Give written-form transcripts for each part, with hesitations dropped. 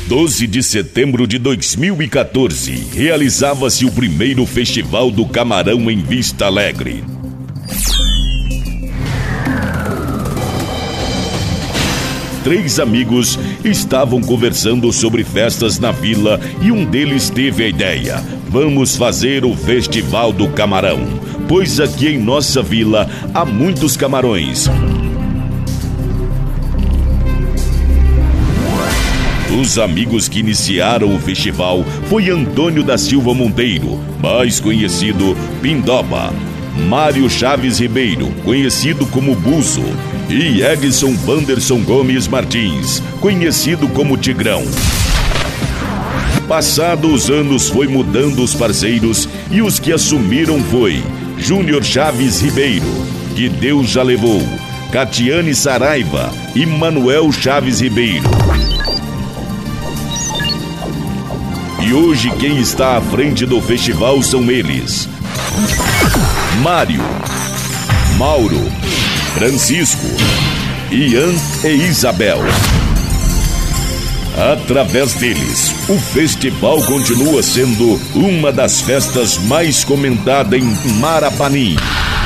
12 de setembro de 2014, realizava-se o primeiro Festival do Camarão em Vista Alegre. Três amigos estavam conversando sobre festas na vila e um deles teve a ideia: vamos fazer o Festival do Camarão, pois aqui em nossa vila há muitos camarões. Os amigos que iniciaram o festival foi Antônio da Silva Monteiro, mais conhecido Pindoba, Mário Chaves Ribeiro, conhecido como Buzo, e Edson Wanderson Gomes Martins, conhecido como Tigrão. Passados os anos foi mudando os parceiros e os que assumiram foi Júnior Chaves Ribeiro, que Deus já levou, Catiane Saraiva e Manuel Chaves Ribeiro. E hoje quem está à frente do festival são eles: Mário, Mauro, Francisco, Ian e Isabel. Através deles, o festival continua sendo uma das festas mais comentadas em Marapanim.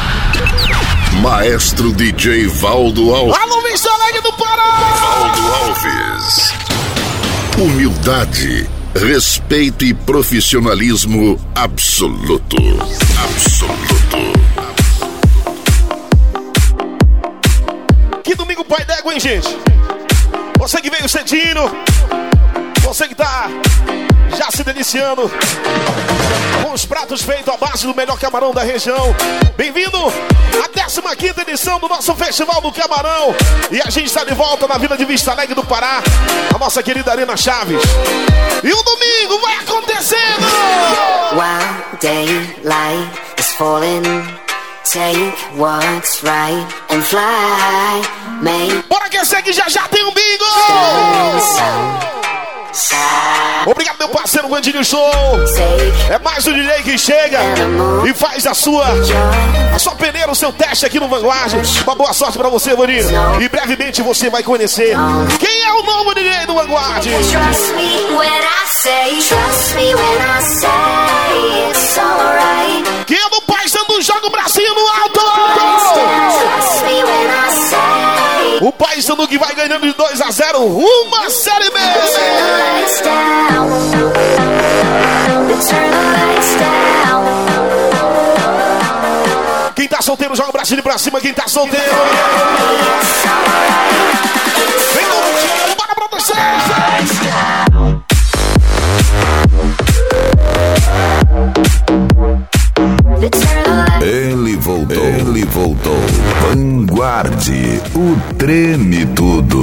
Maestro DJ Valdo Alves. Alô, Vista Alegre do Pará! Valdo Alves. Humildade, respeito e profissionalismo absoluto. Absoluto. Que domingo pai d'égua, hein, gente? Você que veio cedinho, você que tá já se deliciando com os pratos feitos à base do melhor camarão da região. Bem-vindo à 15ª edição do nosso Festival do Camarão. E a gente está de volta na Vila de Vista Alegre do Pará, a nossa querida Arena Chaves. E o domingo vai acontecendo! While daylight is falling, take what's right and fly. Bora aquecer que já tem um bingo! Obrigado, meu parceiro Vandinho Show. É mais um DJ que chega e faz a sua peneira, o seu teste aqui no Vanguard. Uma boa sorte pra você, Vandinho. E brevemente você vai conhecer quem é o novo DJ do Vanguard. Trust me when I say, trust me when I say it's alright. Quem é do Paisano joga o bracinho no alto. Trust me when I say. O Paisano que vai ganhando de 2-0 uma Série B. Quem tá solteiro joga o bracinho pra cima. Quem tá solteiro, vem no bora pra você. Ele voltou. Vanguard, o treme tudo.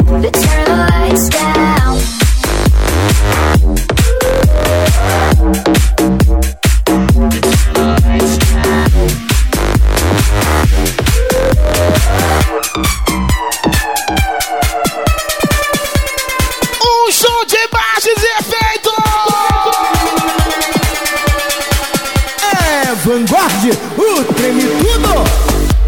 Um show de imagens e efeitos. É Vanguard, o treme tudo.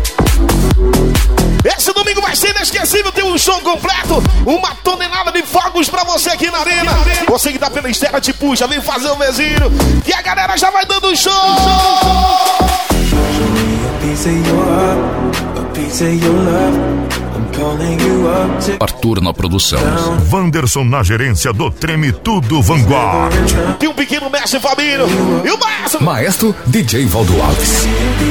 Esse domingo vai ser inesquecível, tem um show completo, uma tonelada de fogos pra você aqui na arena. Você que tá pela estera te puxa, vem fazer o vizinho, que a galera já vai dando show. Arthur na produção, Wanderson na gerência do Treme Tudo Vanguard. Tem um pequeno mestre Fabinho e o maestro maestro DJ Valdo Alves.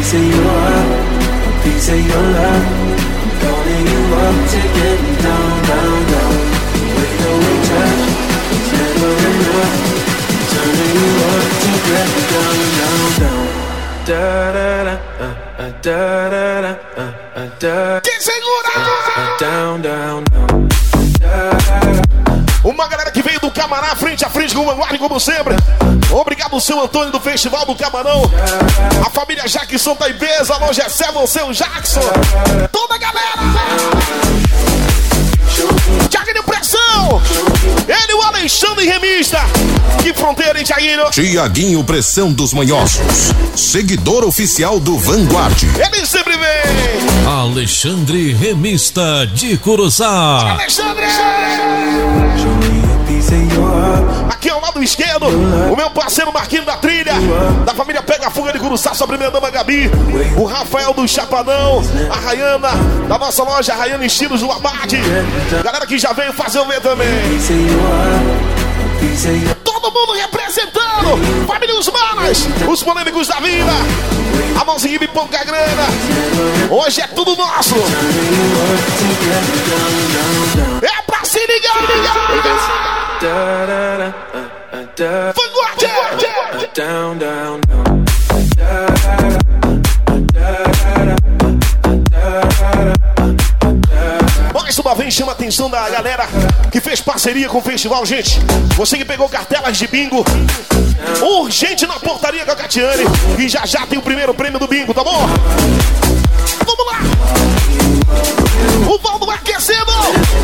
Quem segura? Uma galera que veio do Camará, frente a frente com o Vanguard, como sempre. Obrigado, seu Antônio do Festival do Camarão. A família Jackson tá em peso. Alô, Gessé, você, o Jackson. Toda a galera. Tiaguinho Pressão. Ele, o Alexandre Remista. Que fronteira, hein, Tiaguinho? Tiaguinho Pressão dos Manhosos, seguidor oficial do Vanguard. Ele sempre vem. Alexandre Remista de Curuçá. Alexandre. Aqui ao lado esquerdo, o meu parceiro Marquinhos da Trilha, da família Pega Fuga de Curuçá, sua primeira dama Gabi, o Rafael do Chapadão, a Rayana, da nossa loja Rayana Estilos do Abade. Galera que já veio fazer o ver também. Todo mundo representando, família Os Manas, os polêmicos da vida, a nossa equipe Pouca Grana. Hoje é tudo nosso. É pra se ligar. Mais uma vez chama a atenção da galera que fez parceria com o festival, gente. Você que pegou cartelas de bingo, urgente na portaria com a Catiane, e já tem o primeiro prêmio do bingo, tá bom? Vamos lá! O Valdo aquecendo!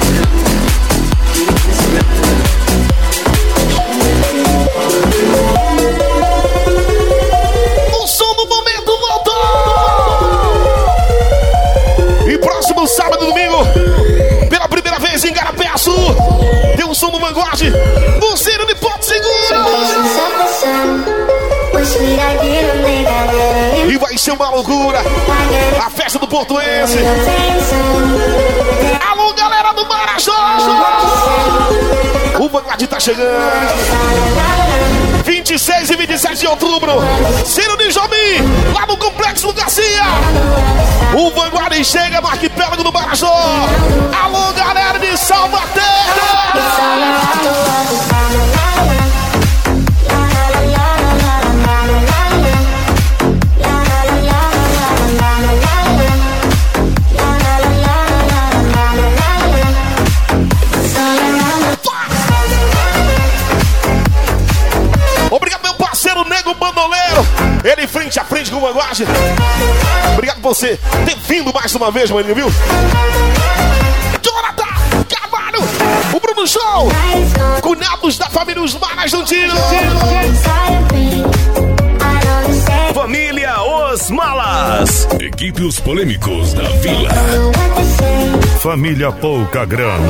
O som do momento voltou! E próximo sábado e domingo, pela primeira vez em Garapé-Açu, tem o som do Vanguard, do Ciro de Porto Seguro. E vai ser uma loucura a festa do Portuense. Alô, galera do Marajó! O Vanguard tá chegando. 26 e 27 de outubro, Ciro de Jobim, lá no Complexo do Garcia. O Vanguard chega no arquipélago do Marajó. Alô, galera de Salvaterra! Obrigado, meu parceiro Nego Bandoleiro. Ele frente a frente com o Vanguard. Obrigado por você ter vindo mais uma vez, maninho, viu? Jonathan Carvalho, o Bruno Show, cunhados da família Os Manas do Tiro. Família Os Malas. Equipe Os Polêmicos da Vila. Família Pouca Grana.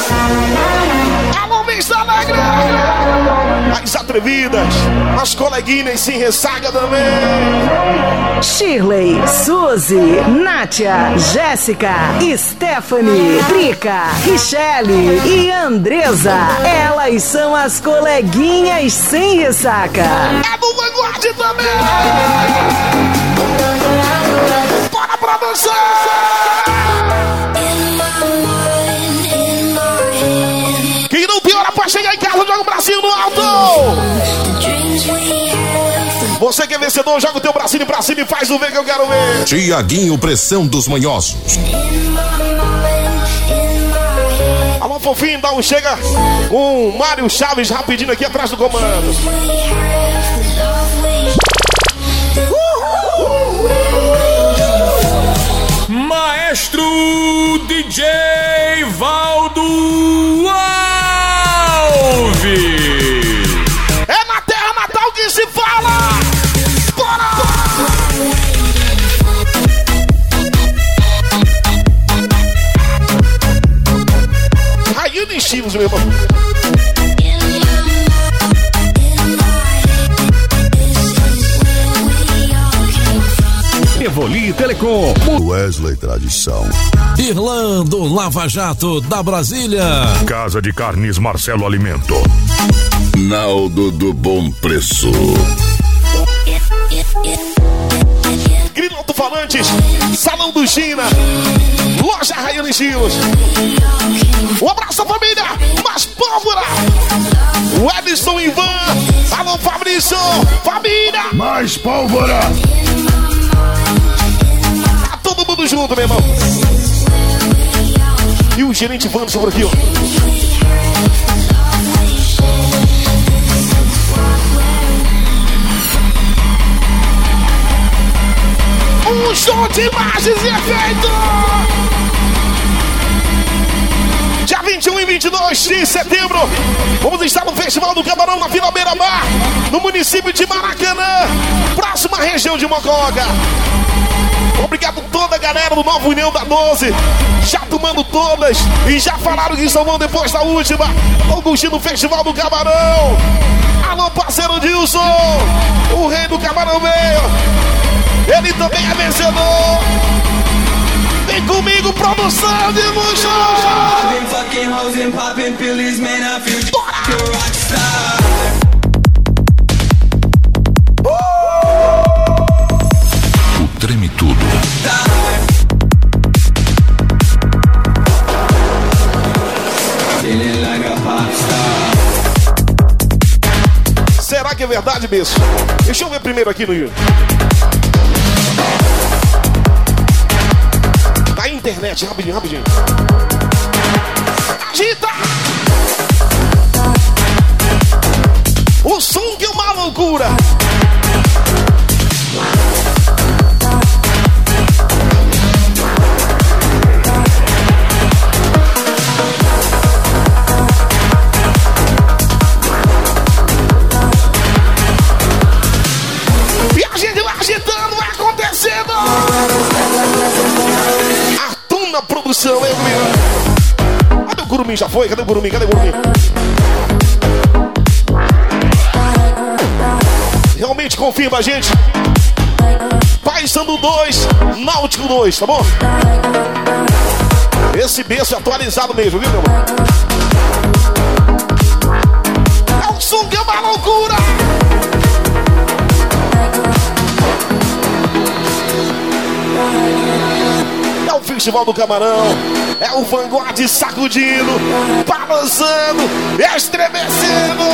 Alô, Vista Alegre! As atrevidas, as coleguinhas sem ressaca também. Shirley, Suzy, Nátia, Jéssica, Stephanie, Drica, Richelle e Andresa. Elas são as coleguinhas sem ressaca. É do Vanguard também! Bora pra dançar! Quem não tem hora pra chegar em casa, joga o bracinho no alto! Você que é vencedor, joga o teu bracinho pra cima e faz o ver que eu quero ver. Tiaguinho Pressão dos Manhosos. Alô, fofinho, dá um chega. Um Mário Chaves rapidinho aqui atrás do comando. Maestro DJ Valdo Alves. É na terra natal que se fala. Bora! Raiando estilos, meu irmão. Evoli Telecom. Wesley Tradição. Irlando Lava Jato da Brasília. Casa de Carnes Marcelo Alimento. Naldo do Bom Preço. Grilo Alto-Falantes, Salão do China, Loja Raiando Estilos. Um abraço, família, mais pólvora. O Edson Ivan, alô, Fabrício, família. Mais pólvora. Tá todo mundo junto, meu irmão. E o gerente Vanderson por aqui, ó. Um show de imagens e efeito! Dia 21 e 22 de setembro, vamos estar no Festival do Camarão na Vila Beira-Mar, no município de Maracanã, próxima região de Mococa. Obrigado a toda a galera do Nova União da 12. Já tomando todas e já falaram que só vão depois da última. Vão curtir no Festival do Camarão. Alô, parceiro Dilson, o rei do Camarão veio. Ele também é vencedor. Vem comigo, produção de luxo. O Treme Tudo. Será que é verdade, bicho? Deixa eu ver primeiro aqui no YouTube. Na internet, rapidinho, rapidinho. Agita! O som que é uma loucura. E a gente vai agitando, vai acontecendo. A Tuna Produção, é meu. Cadê o Curumim? Já foi? Cadê o Curumim? Cadê o Curumim? Realmente confirma a gente. Paysandu 2, Náutico 2, tá bom? Esse berço é atualizado mesmo, viu, meu amor? É um som que é uma loucura! É o Festival do Camarão, é o Vanguard sacudindo, balançando, estremecendo.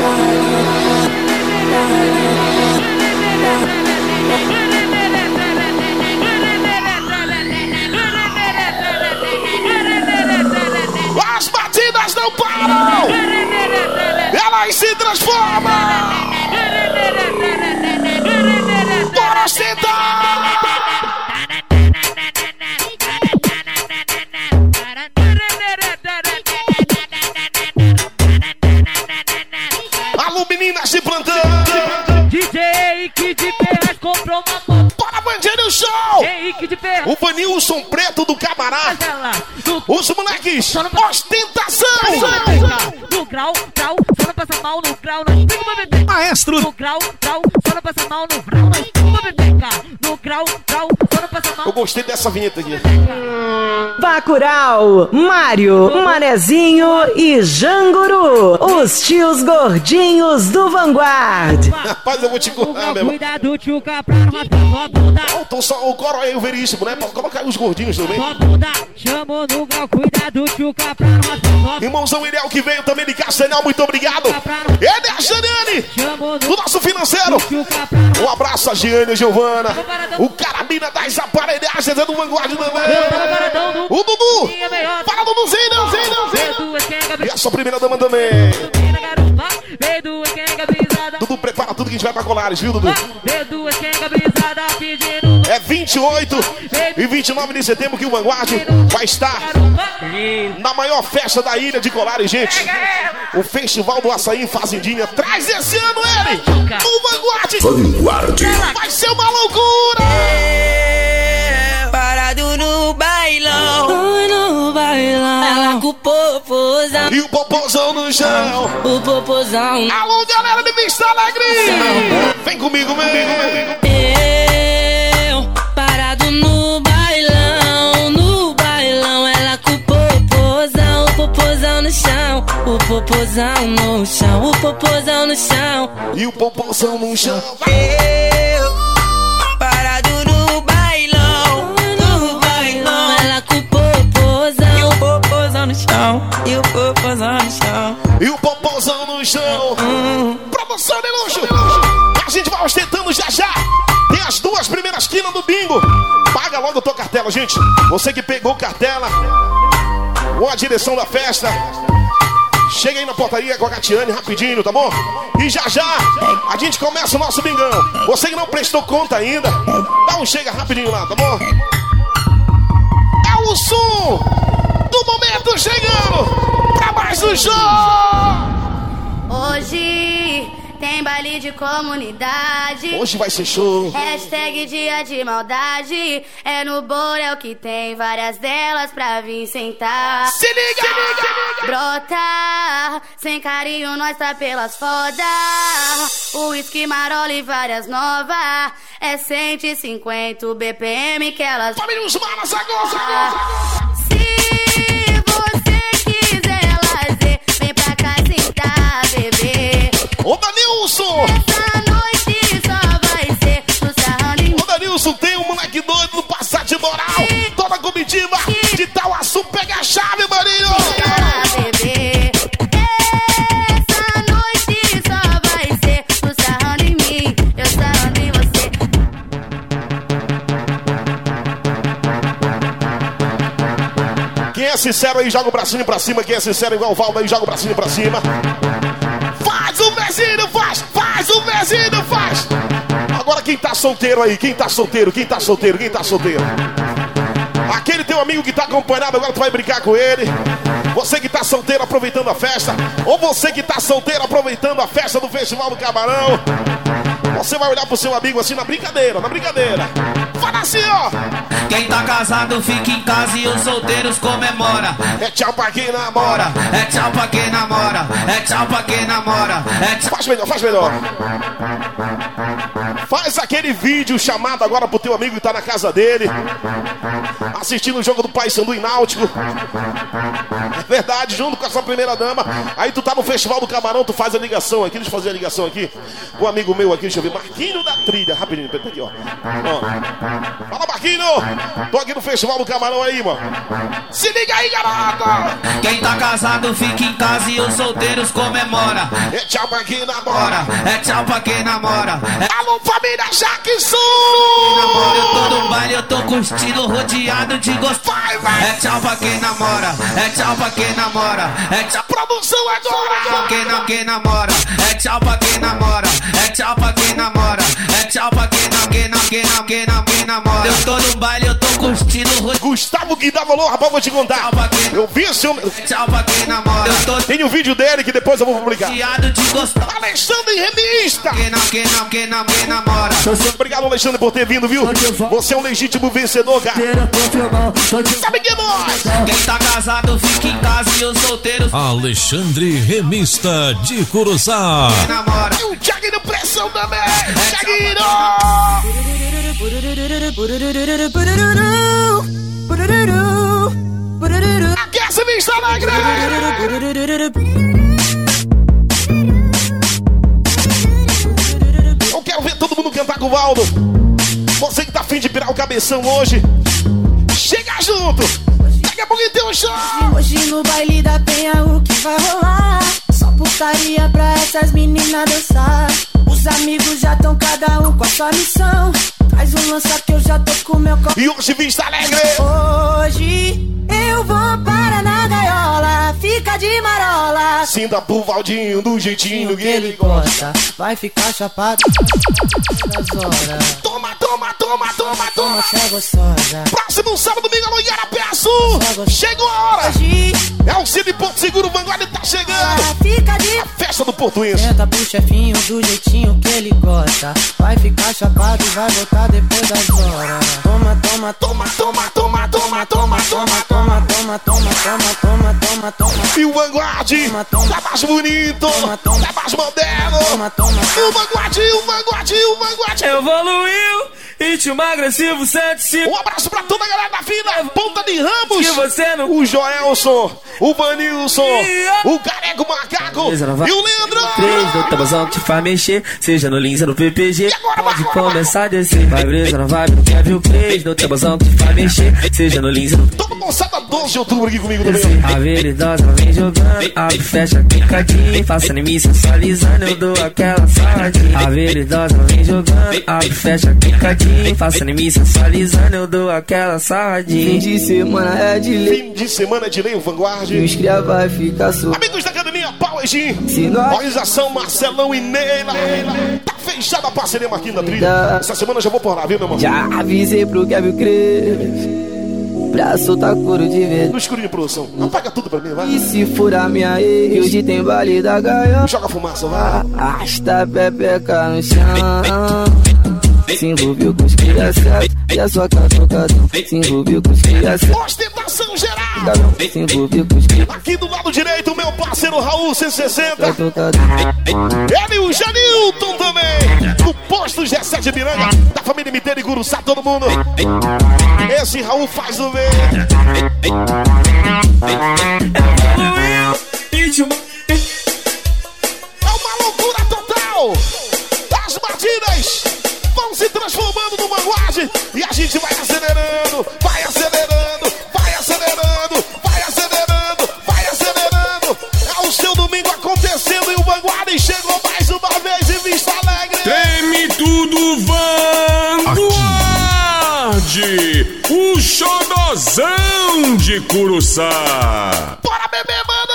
As batidas não param, elas se transformam. Bora sentar! Alô, meninas de plantão! DJ Kid Ferraz comprou uma moto. Bora, Vandinho Show! Kid Ferraz. O Vanilson Preto do Camará. Os moleques, ostentação! No grau, só não passa mal no grau, não explica uma bebê. Maestro. No grau, só não passa mal no grau, não explica uma bebê. No grau, só não passa mal. Eu gostei dessa vinheta aqui. Bacurau, Mário, Manezinho e Janguru, os tios gordinhos do Vanguard. Rapaz, eu vou te contar, meu irmão. Cuidado, tchuca, pra matar tua bunda. Então só o coro aí, o veríssimo, né? Pode colocar os gordinhos também. Tua bunda, chamou no grau, cuidado, tchuca, pra matar tua bunda. Irmãozão Iriel que veio também de Castanhal, muito obrigado. Ele é a Janiane, do nosso financeiro. Um abraço a Giane, a Giovana, o Carabina das aparelhagens é do Vanguard também. O Dudu, para Duduzinho, não. E a sua primeira dama também. Dudu, prepara tudo que a gente vai pra Colares, viu, Dudu? É 28 e 29 de setembro que o Vanguard vai estar na maior festa da ilha de Colares, gente. O Festival do Açaí em Fazendinha. Traz esse ano ele, o Vanguard. Vai ser uma loucura. Parado no bailão, no bailão. Ela com o popozão e o popozão no chão. O popozão. Alô, galera de Vista Alegre. Vem comigo, vem. Eu parado no bailão, ela com o popozão no chão. O popozão no chão, o popozão no chão. E o popozão no chão. Eu parado no bailão, ela com o popozão. E o popozão no chão, e o popozão no chão. E o popozão no chão. Produção de luxo. A gente vai ostentando já. Tem as duas primeiras quinas do bingo. Paga logo a tua cartela, gente. Você que pegou cartela ou a direção da festa, chega aí na portaria com a Catiane rapidinho, tá bom? E já a gente começa o nosso bingão. Você que não prestou conta ainda, dá um chega rapidinho lá, tá bom? É o som do momento chegando pra mais um show. Hoje tem baile de comunidade. Hoje vai ser show. Hashtag dia de maldade. É no Borel que tem várias delas pra vir sentar. Se liga, se liga. Brota, sem carinho nós tá pelas foda. Whisky, marola e várias novas. É 150 BPM que elas... Família os malas agora. Se você quiser lazer, vem pra cá sentar, bebê. Ô Danilson! Essa noite só vai ser no sarrando em... Ô Danilson, tem um moleque doido no Passar de Moral. Toda a comitiva de Tauaçu, pega a chave, maninho! Bebê. Essa noite só vai ser no sarrando em mim, eu sarrando em você. Quem é sincero aí, joga o bracinho pra cima. Quem é sincero igual o Valdo aí, joga o bracinho pra cima. Faz o pezinho, faz! Faz o pezinho, faz! Agora quem tá solteiro aí? Quem tá solteiro? Quem tá solteiro? Quem tá solteiro? Aquele teu amigo que tá acompanhado, agora tu vai brincar com ele. Você que tá solteiro aproveitando a festa. Ou você que tá solteiro aproveitando a festa do Festival do Camarão. Você vai olhar pro seu amigo assim na brincadeira, na brincadeira. Fala assim, ó. Quem tá casado fica em casa e os solteiros comemora. É tchau pra quem namora. É tchau pra quem namora. É tchau pra quem namora. É tchau... Faz melhor, faz melhor. Faz aquele vídeo chamado agora pro teu amigo que tá na casa dele, assistindo o jogo do Paysandu e Náutico. É verdade, junto com a sua primeira dama. Aí tu tá no Festival do Camarão, tu faz a ligação aqui. Deixa eu fazer a ligação aqui com um amigo meu aqui, deixa eu ver. Marquinho da Trilha, rapidinho, tá aqui, ó. Fala, Marquinho! Tô aqui no Festival do Camarão aí, mano. Se liga aí, garota! Quem tá casado fica em casa e os solteiros comemora. É tchau pra quem namora. É tchau pra quem namora. Alô, família Jackson! Namora, eu tô no baile, eu tô curtindo, rodeado de gosto. É tchau pra quem namora. É tchau pra quem namora. É tchau. Produção agora! Quem namora. É tchau pra quem namora. É tchau pra quem namora. É tchau pra quem namora. Eu tô no baile, eu tô curtindo. Gustavo que dá valor, rapaz, vou te contar. Eu vi esse homem. Tchau pra quem namora. Tem um vídeo dele que depois eu vou publicar. De gostar. Alexandre Remista. Quem namora. Obrigado, Alexandre, por ter vindo, viu? Você é um legítimo vencedor, cara. Sabe que é nós? Quem tá casado fica em casa e os solteiros. Alexandre Remista de Curuçá. E o Thiaguinho Pressão também. Thiaguinho! Aquece Vista Alegre! Eu quero ver todo mundo cantar com o Valdo. Você que tá afim de pirar o cabeção hoje, chega junto! Daqui a pouquinho tem um show! Hoje no baile da Penha o que vai rolar? Só putaria pra essas meninas dançar. Os amigos já tão cada um com a sua missão. Faz um lança que eu já tô com meu copo. E hoje Vista Alegre! Hoje eu vou para na gaiola. Fica de marola. Sinta pro Valdinho do jeitinho que ele gosta. Vai ficar chapado das horas. Toma! Toma, você é gostosa. Próximo sábado, domingo, no Igarapé Sul. Chegou a hora. É o Cine Porto Seguro, Vanguarda tá chegando. Fica de... A festa do Portuense. Senta pro chefinho do jeitinho que ele gosta. Vai ficar chapado e vai voltar depois das horas. Toma. E o Vanguarde tá mais bonito, tá mais moderno. O Vanguarde. Evoluiu. Ritmo agressivo 105. Um abraço pra toda a galera da fila. Ponta de Ramos. Que você não... O Joelson, o Vanilson, o Careco Macaco e o Leandrão. 3 no tabuzão que te faz mexer. Seja no Lins ou no PPG. Pode começar a descer. Vai brisa na vibe, não quer ver o 3 no tabuzão que te faz mexer. Seja no Lins ou no... Todo moçada 12 de outubro aqui comigo também. A veridosa ela vem jogando. Abre, fecha, picadinho. Faça em mim sensualizando. Eu dou aquela saladinha. A veridosa ela vem jogando. Abre, fecha, picadinho. Faça em mim sensualizando, eu dou aquela sarradinha. Fim de semana é de lei. Fim de semana é de lei, o Vanguard. Os cria vai ficar solto. Amigos da academia, Pau Egim. Organização Marcelão e Neila. Tá fechada a parceria Marquinhos da Trilha. Essa semana eu já vou por lá, viu, meu irmão? Já avisei pro Kevin Cres. pra soltar couro de vez. No escurinho, produção. Apaga tudo pra mim, vai. E se furar minha ex, hoje tem baile da gaia. Joga fumaça, vai. Arrasta a pepeca no chão. Se envolveu com os criaçados e a sua catucadão. Se envolveu com os criaçados. Ostentação geral. Se envolveu com os criaçados. Aqui do lado direito, meu parceiro Raul 160. Ele e o Janilton também. Do posto G7 Miranga. Da família Miteiro e Guruçá, todo mundo. Esse Raul faz o ver. É uma loucura total. As batidas vão se transformando no Vanguard. E a gente vai acelerando, vai acelerando, vai acelerando, vai acelerando, vai acelerando. É o seu domingo acontecendo e o Vanguard chegou mais uma vez em Vista Alegre. Treme tudo, Vanguard! O xodozão de Curuçá! Bora beber, mano!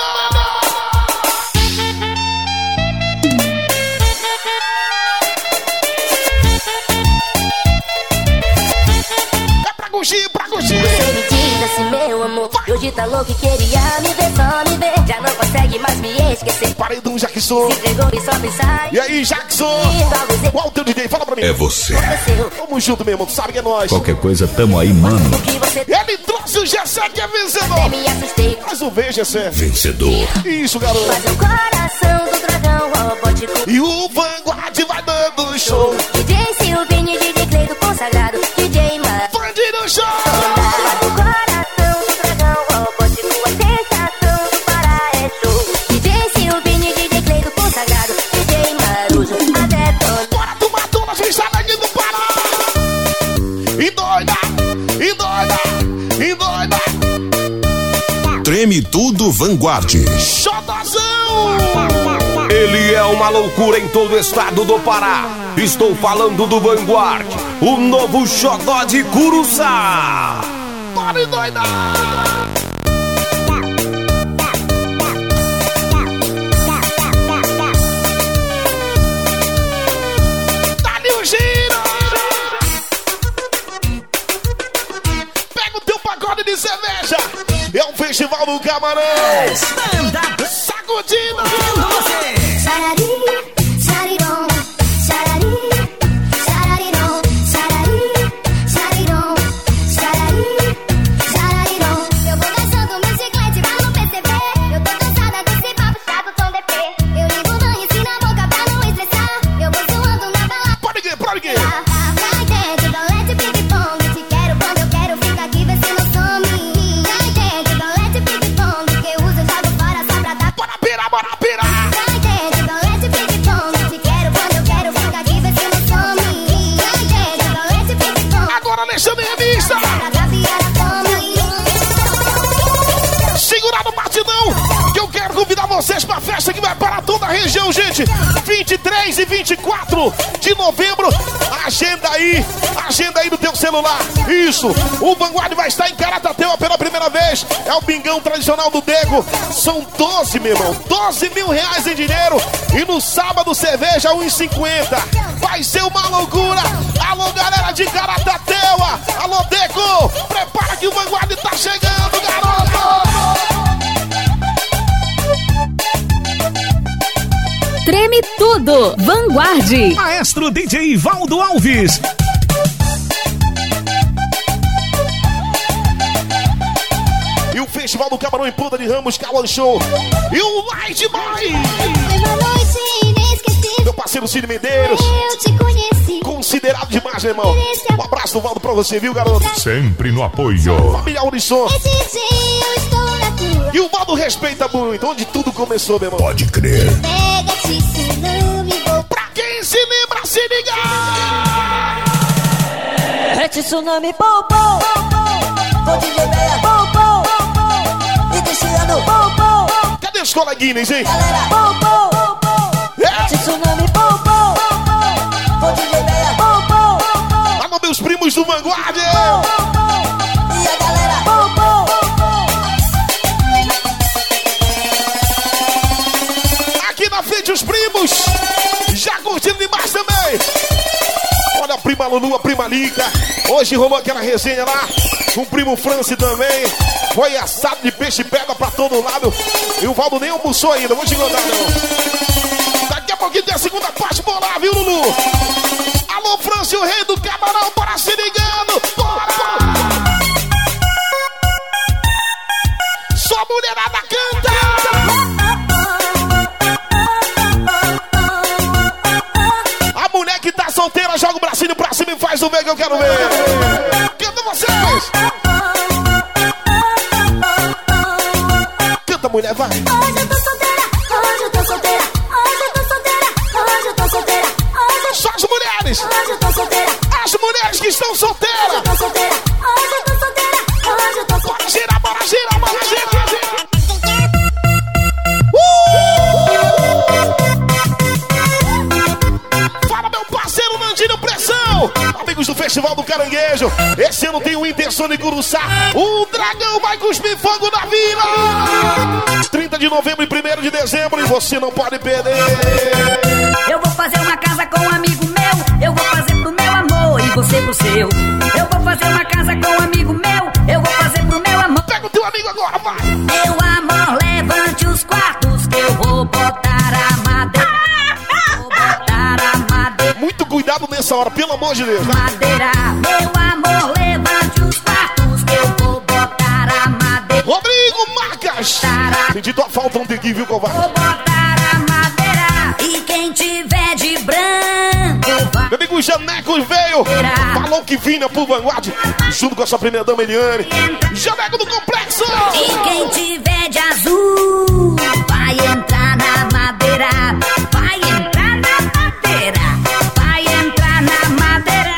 Pra curtir. Você me diz assim, meu amor, que hoje tá louco e queria me ver, só me ver. Já não consegue mais me esquecer. Paredão, Jackson. Se entregou e só pensar. E aí, Jackson? Qual o teu DJ? Fala pra mim. É você. Tamo junto, meu irmão. Tu sabe que é nóis. Qualquer coisa, tamo aí, mano. Ele trouxe o Gessé que é vencedor. Me assustei. Mais um vez, Gessé. Vencedor. Isso, garoto. Faz o coração do dragão robótico. E o Vanguard vai dando show. DJ Silvinho, DJ Cleido consagrado. DJ Mar. Bandido no show. Faz o coração do dragão robótico. A sensação do Pará é show. DJ Silvinho, DJ Cleido consagrado. DJ Marujo, até todo. Bora tomar todas as vistas aqui do Pará. E doida, e doida, e doida. Treme tudo, Vanguard. Xodozão. Ele é uma loucura em todo o estado do Pará. Estou falando do Vanguard, o novo xodó de Curuçá. Bora e doida. Dá-lhe um giro. Pega o teu pacote de cerveja. É um festival do Camarão. Sacudindo. Eu vou dançando meu chiclete pra não perceber. Eu tô cansada desse papo chato, tom DP. Eu ligo o banho assim na boca pra não estressar. Eu vou zoando na balada. Pode ir, pode ir. Vai dentro, galete, ping-pong. Te quero quando eu quero, fica aqui, vê se não some. Vai dentro, galete, ping-pong. Que usa, eu jogo fora só pra dar. Bora pira, bora pira. Vai dentro, galete, ping-pong. Te quero quando eu quero, fica aqui, vê se não some. Vai dentro, galete, ping-pong. Agora Alexandre Revista. Segura no batidão, que eu quero convidar vocês pra festa que vai para toda a região, gente. 23 e 24 de novembro. Agenda aí no teu celular. Isso, o Vanguard vai estar em Caratateu pela primeira vez. É o bingão tradicional do Dego. São 12, meu irmão, 12 mil reais em dinheiro. E no sábado, cerveja 1,50. Vai ser uma loucura. Alô, galera de Caratateu. Alô, Dego, prepara que o Vanguard tá chegando, garoto. Treme tudo, Vanguard. Maestro DJ Valdo Alves. E o Festival do Camarão em Ponta de Ramos, Calan Show. E o Light Boy. Uma noite inesquecível. Meu parceiro Cid Medeiros. Eu te conheci. Considerado demais, meu irmão. Um abraço do Valdo pra você, viu, garoto? Sempre no apoio. Família Unisson. Esse dia eu estou na tua. E o Valdo respeita muito. Onde tudo começou, meu irmão. Pode crer. Pega-te se não me vou. Pra quem se lembra, se ligar. É tsunami, pô, pô. Vou de meia, pô, pô. E Cristiano, pô, pô. Cadê os coleguinhas, hein? Galera, pô, pô. É tsunami, pô, pô. Vou de meia, pô, pô. Alô, meus primos do Vanguard. E a galera, pô, pô. Aqui na frente os primos. Já curtindo demais também. Olha a prima Lulu, a prima Lica. Hoje rolou aquela resenha lá. O primo Franci também. Foi assado de peixe-pedra pra todo lado. E o Valdo nem almoçou ainda, vou te contar, não. Daqui a pouquinho tem a segunda parte, bora, viu, Lulu? Alô, Franci, o rei do camarão, bora se ligando, bora! Só a mulherada canta! A mulher que tá solteira, joga o bracinho pra cima e faz o ver que eu quero ver. Canta vocês! Canta, mulher, vai! Hoje eu tô solteira, hoje eu tô solteira, hoje eu tô solteira, hoje eu tô solteira, hoje só as mulheres! Hoje eu tô solteira! As mulheres que estão solteiras! Hoje eu tô solteira, hoje eu tô solteira, hoje eu tô solteira! Bora girar, bora girar, bora girar! Fala, meu parceiro Nandinho Pressão! Amigos do Festival do Caranguejo, esse ano tem o Intersone Curuçá. O dragão vai cuspir fogo na vila! 30 de novembro e 1º de dezembro, e você não pode perder! Eu vou fazer uma casa com um amigo meu, eu vou fazer pro meu amor e você pro seu. Eu vou fazer uma casa com um amigo meu, eu vou fazer pro meu amor. Pega o teu amigo agora, vai! Meu amor, levante os quartos que eu vou botar a madeira. Vou botar a madeira. Muito cuidado nessa hora, pelo amor de Deus. Madeira, meu amor, levante os quartos que eu vou botar a madeira. Rodrigo Marcas! Senti tua falta ontem aqui, viu, covarde? Vou botar a madeira e quem tiver de branco vai. Meu amigo Janeco veio, falou que vinha pro Vanguard, junto com a sua primeira dama Eliane. Janeco do Complexo! E quem tiver de azul vai entrar na madeira. Vai entrar na madeira. Vai entrar na madeira.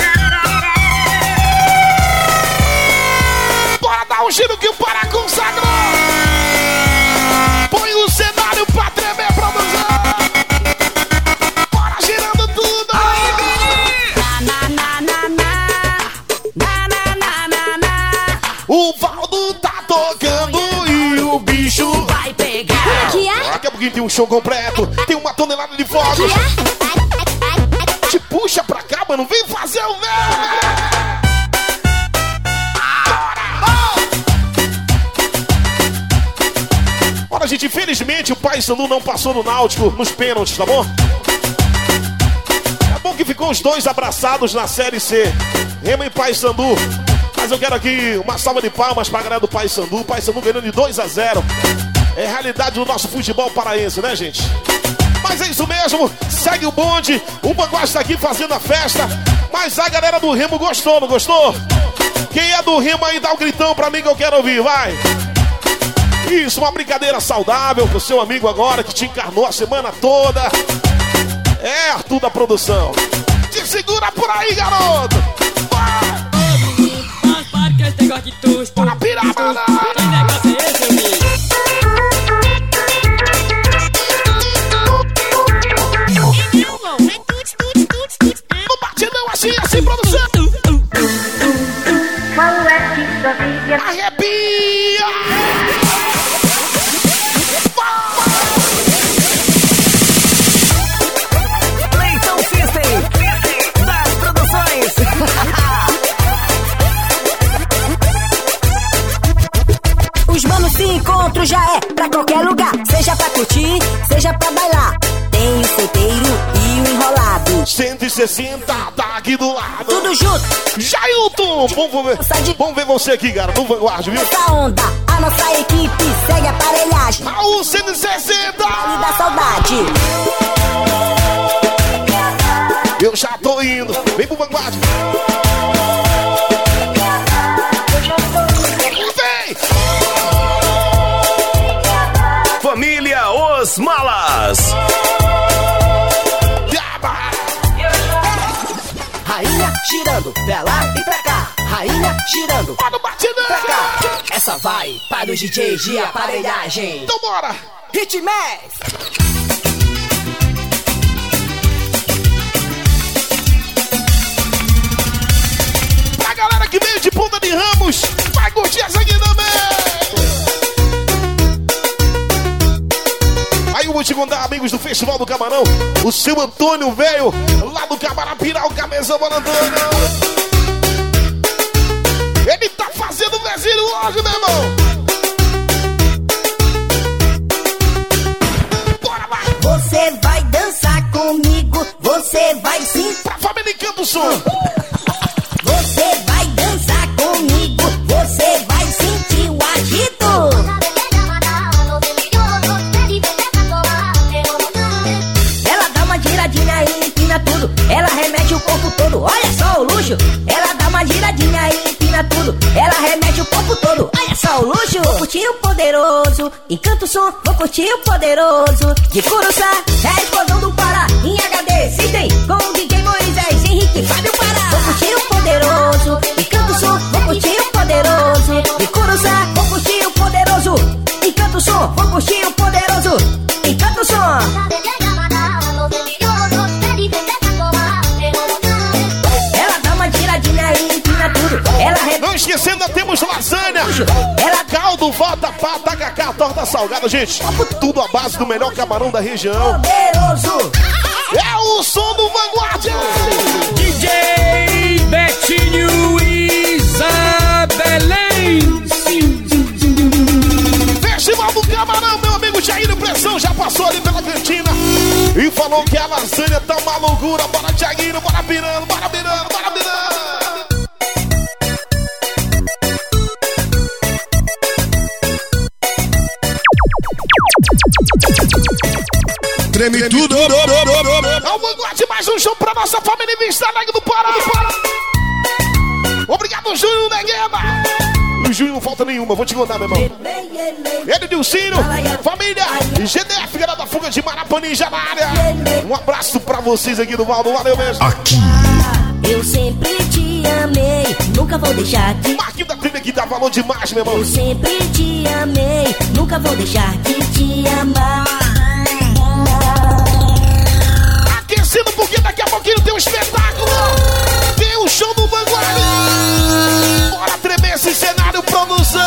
Bora dar um giro que o Pará consagrou! Põe o cenário pra tremer, produção! Bora girando tudo! O Valdo tá tocando e o bicho vai pegar. Que é? Daqui a pouquinho tem um show completo, tem 1 tonelada de fogos. Te puxa pra cá, mano, vem fazer o velho! Olha, gente, infelizmente o Paysandu não passou no Náutico nos pênaltis, tá bom? É bom que ficou os dois abraçados na Série C, Remo e Paysandu. Mas eu quero aqui uma salva de palmas pra galera do Paysandu. O Paysandu ganhando de 2-0. É a realidade do nosso futebol paraense, né, gente? Mas é isso mesmo, segue o bonde. O Vanguard está aqui fazendo a festa. Mas a galera do Remo gostou, não gostou? Quem é do Remo aí, dá um gritão pra mim que eu quero ouvir, vai! Isso, uma brincadeira saudável com o seu amigo agora que te encarnou a semana toda. É Arthur da produção. Te segura por aí, garoto! Vai! Bora pirar, mano! Que negócio é esse, amigo? No batidão, assim, produção! Arrepia! Leitão System das produções. Os manos se encontram já é pra qualquer lugar. Seja pra curtir, seja pra bailar. Tem o solteiro e o enrolado. 160 tá aqui do lado. Tudo junto. Jailton, vamos ver você aqui, cara, no Vanguard, viu? Essa onda, a nossa equipe segue a aparelhagem. Raul 160. Vale da saudade. Eu já tô indo. Vem pro Vanguard. Vem! Família Os Malas. Rainha girando, pra lá e pra cá. Rainha girando, pra cá. Essa vai para os DJs de aparelhagem. Então bora! Hitmax. A galera que veio de Ponta de Ramos vai curtir essa aqui também. Aí eu vou te contar, amigos do Festival do Camarão, o seu Antônio veio lá do Camarapirá, o cabeção para Antônio. Ele tá vezinho hoje, meu irmão. Bora lá. Você vai dançar comigo, você vai sim. Pra família Encanto Som. Você vai dançar comigo, você vai sentir o agito. Ela dá uma giradinha e empina tudo, ela remexe o corpo todo, olha só o luxo. Ela dá uma giradinha e empina tudo, ela remexe o corpo todo, olha só o luxo. Vou curtir o poderoso, Encanto Som, vou curtir o poderoso de Curuçá, é a explosão do Pará, em HD System, com o DJ Moisés, Henrique, Fábio Pará. Vou curtir o poderoso, Encanto Som, vou curtir o poderoso de Curuçá, vou curtir o poderoso, Encanto Som, vou curtir o poderoso, Encanto Som. Não esquecendo, temos lasanha, caldo, volta, pá, tacacá, torta salgada, gente. Tudo à base do melhor camarão da região. Poderoso. É o som do Vanguardia. DJ Betinho Isabelém. Festival do Camarão, meu amigo Jair Pressão já passou ali pela cantina e falou que a lasanha tá uma loucura. Bora, Thiaguinho, bora pirando, bora pirando, bora pirando. Treme tudo. É o Vanguardia, mais um show pra nossa família em Vista Alegre do Pará. Obrigado, Júnior Negueba. O Júnior não falta nenhuma, vou te contar, meu irmão. Ele, Dilcino, família, GDF, galera da Fuga de Marapani, já na área. Um abraço pra vocês aqui do Valdo, valeu mesmo. Aqui. Eu sempre te amei, nunca vou deixar de... Marquinho da trilha que dá valor demais, meu irmão. Eu sempre te amei, nunca vou deixar de te amar. Aquecendo porque daqui a pouquinho tem um espetáculo. Tem um show do Vanguardia. Bora tremer esse cenário, produção.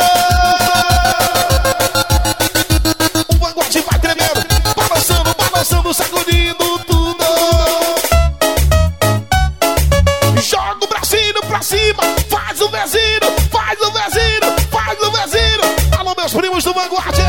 O Vanguardia vai tremendo, balançando, balançando, sacudindo tudo. Joga o bracinho pra cima, faz o vezinho, faz o vezinho, faz o vezinho. Alô, meus primos do Vanguardia.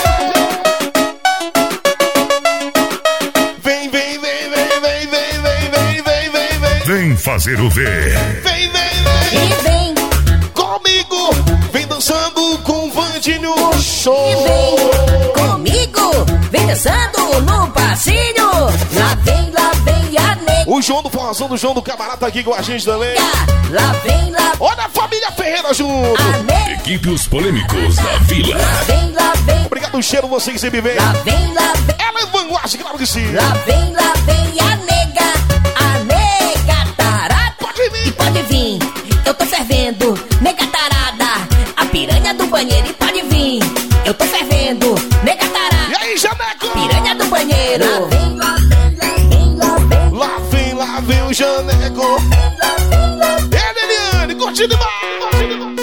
Vem, vem, vem, vem, vem, vem, vem, vem, vem, vem, vem. Vem fazer o ver. Vem, vem, vem. E vem Comigo, vem dançando com o Vandinho Show. E vem comigo, vem dançando no passinho. Lá vem a nega. O João do Forrozão, do João do Camará tá aqui com a gente também. Lá vem Olha a família Ferreira junto. a nega. Equipe Os Polêmicos da Vila. Lá vem. Obrigado, cheiro, você que sempre vem. Lá vem. Ela é Vanguardia, claro que sim. Lá vem a nega tarada. Pode vir. E pode vir, eu tô fervendo, nega tarada. A piranha do banheiro, e pode vir, eu tô fervendo, nega tarada. E aí, Janeco? Piranha do banheiro. Lá vem o Janeco. Eliane, curtindo demais, curtindo demais.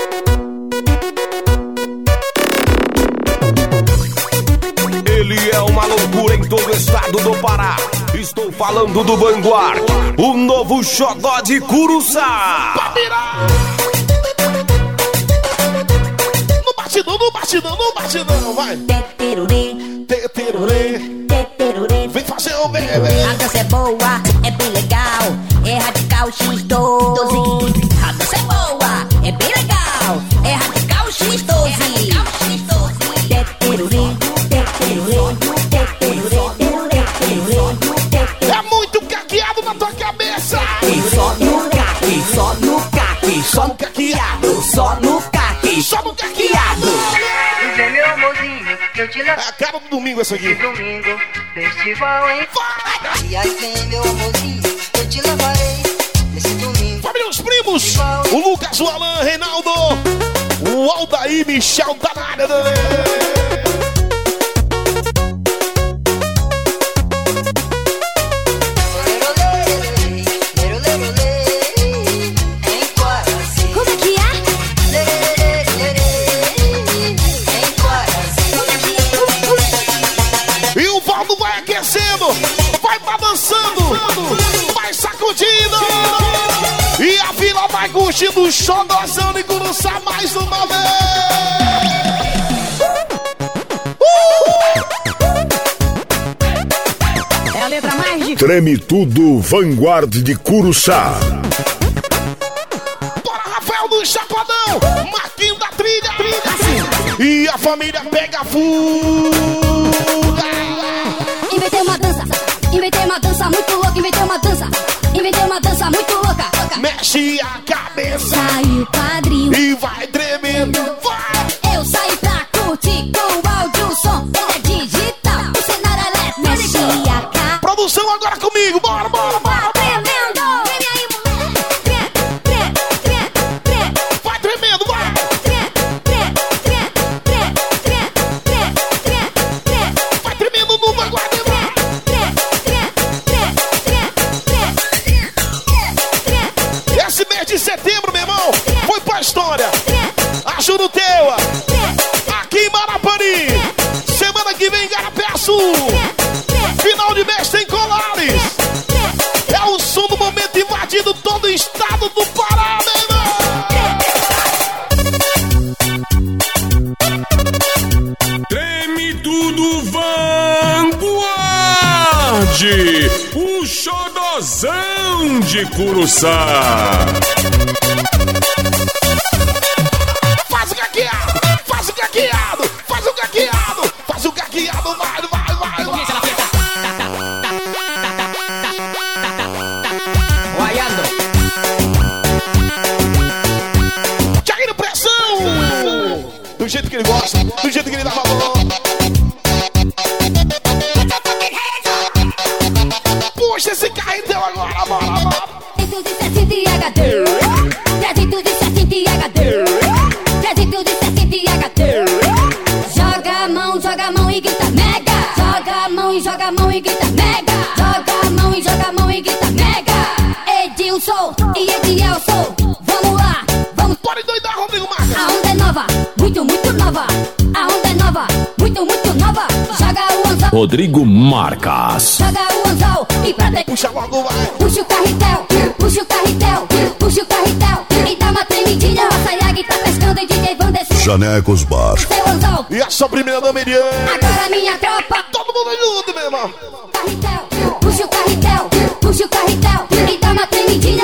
Ele é uma loucura em todo o estado do Pará. Estou falando do Vanguardia, o novo xodó de Curuçá. Pra virar. No batidão, vai. Teterurê. Vem fazer o bebê. A dança é boa, é bem legal, é radical X12. A dança é boa, é bem legal, é radical X12. É muito caqueado na tua cabeça. Só no caque, só no caque, só no caqueado, só no caque, Só no caqueado. Vem meu amorzinho, que eu te levo. É a cara do domingo essa aqui. Domingo, festival, hein? Vai. E aí vem meu amorzinho, que eu te levarei. Nesse domingo. Família, os primos. O Lucas, o Alan, Reinaldo. O Aldair, Michel, tá na área também. Como é que é? E o Valdo vai aquecendo, vai balançando, vai sacudindo. E a vila vai curtindo o xodozão de Curuçá. Curuçá mais uma vez. É a letra mais difícil. Treme tudo, Vanguard de Curuçá. Bora, Rafael do Chapadão, Marquinho da trilha. E a família pega fuga. Inventei uma dança muito louca, inventei uma dança muito louca. Mexe a cabeça. Sai o quadril e vai tremendo. Vai. Eu saí pra curtir com o áudio, som. Ele é digital, o cenário elétrico. Mexe a cabeça. Produção agora comigo, bora. Tremendo. Vai tremendo, vai. Vai tremendo no Vanguard. Esse mês de setembro, meu irmão, foi pra história. A Juruteua, aqui em Marapani. Semana que vem, Garapé Sul. Final de mês tem Colares. É o som do momento invadindo todo o estado do Pará, meu irmão. Treme tudo, Vanguard. O xodozão de Curuçá. Faz o gagueado, faz o gagueado, faz o gagueado, faz o gagueado, vai. Tiaguinho Pressão! Do jeito que ele gosta, do jeito que ele dá valor. Puxa esse carretel agora, bora. 360 HD. 360 HD. 360 HD. Joga a mão e grita mega. Joga a mão e grita mega. Joga a mão e grita mega. Edilson e Edielson, vamos lá, vamos. Pode doidar, Rodrigo Marques. A onda é nova, muito nova. A onda é nova, muito nova. Joga o anzol. Rodrigo Marques. Joga o anzol e pra ter. Puxa logo, vai. Puxa o carretel. E dá uma tremidinha. A Sayag tá pescando e DJ vão descer. Janecos Bar. Seu anzol. E a sua primeira dama Eliane. Agora minha tropa. Todo mundo junto, meu irmão. Puxa o carretel. E dá uma tremidinha.